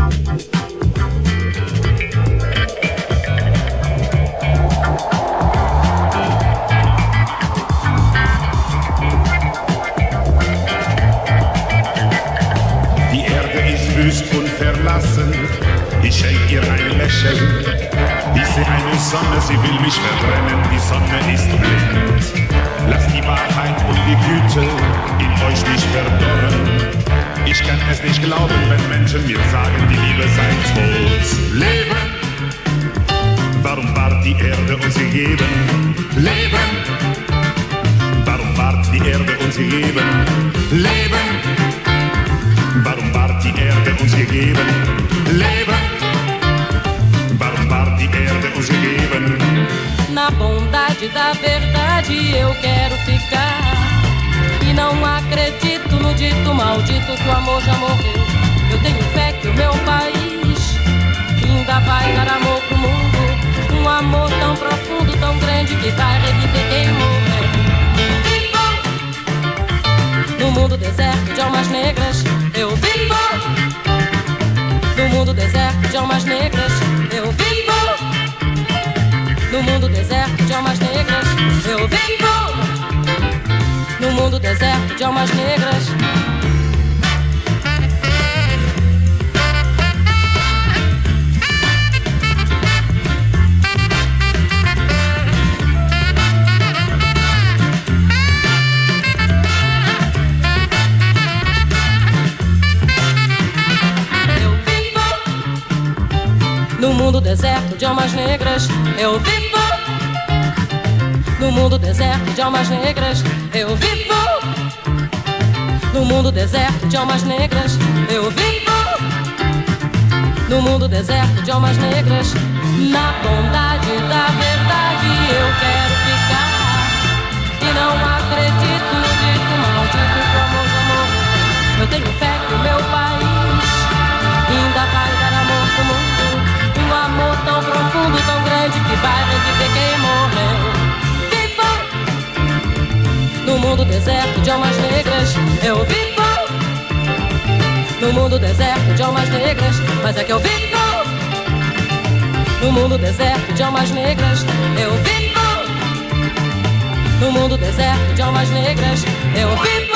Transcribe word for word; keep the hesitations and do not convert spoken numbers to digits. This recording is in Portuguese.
Ich schenk ihr ein Lächeln, ich seh eine Sonne, sie will mich verbrennen, die Sonne ist blind. Lasst die Wahrheit und die Güte in euch nicht verdorren. Ich kann es nicht glauben, wenn Menschen mir sagen, die Liebe sei tot. Leben, warum ward die Erde uns gegeben? Leben, warum ward die Erde uns gegeben? Leben, warum ward die Erde uns gegeben? Leben, warum ward die Erde uns gegeben? Na bondade da verdade eu quero ficar. E não acredito no dito maldito que o amor já morreu. Eu tenho fé que o meu país ainda vai dar amor pro mundo. Um amor tão profundo, tão grande que vai reviver quem morreu. Vivo no mundo deserto de almas negras, eu vivo. No mundo deserto de almas negras, eu vivo. No mundo deserto de almas negras, eu vivo. No mundo deserto de almas negras. No mundo deserto de almas negras, eu vivo. No mundo deserto de almas negras, eu vivo. No mundo deserto de almas negras, eu vivo. No mundo deserto de almas negras, na bondade da verdade eu quero ficar. E não acredito no dito maldito que o amor já morreu. Eu tenho fé que o meu país ainda vai dar amor pro mundo. Um amor tão profundo, tão grande que vai reviver quem morreu. Vivo no mundo deserto de almas negras, eu vivo. No mundo deserto de almas negras, mas é que eu vivo. No mundo deserto de almas negras, eu vivo. No mundo deserto de almas negras, eu vivo.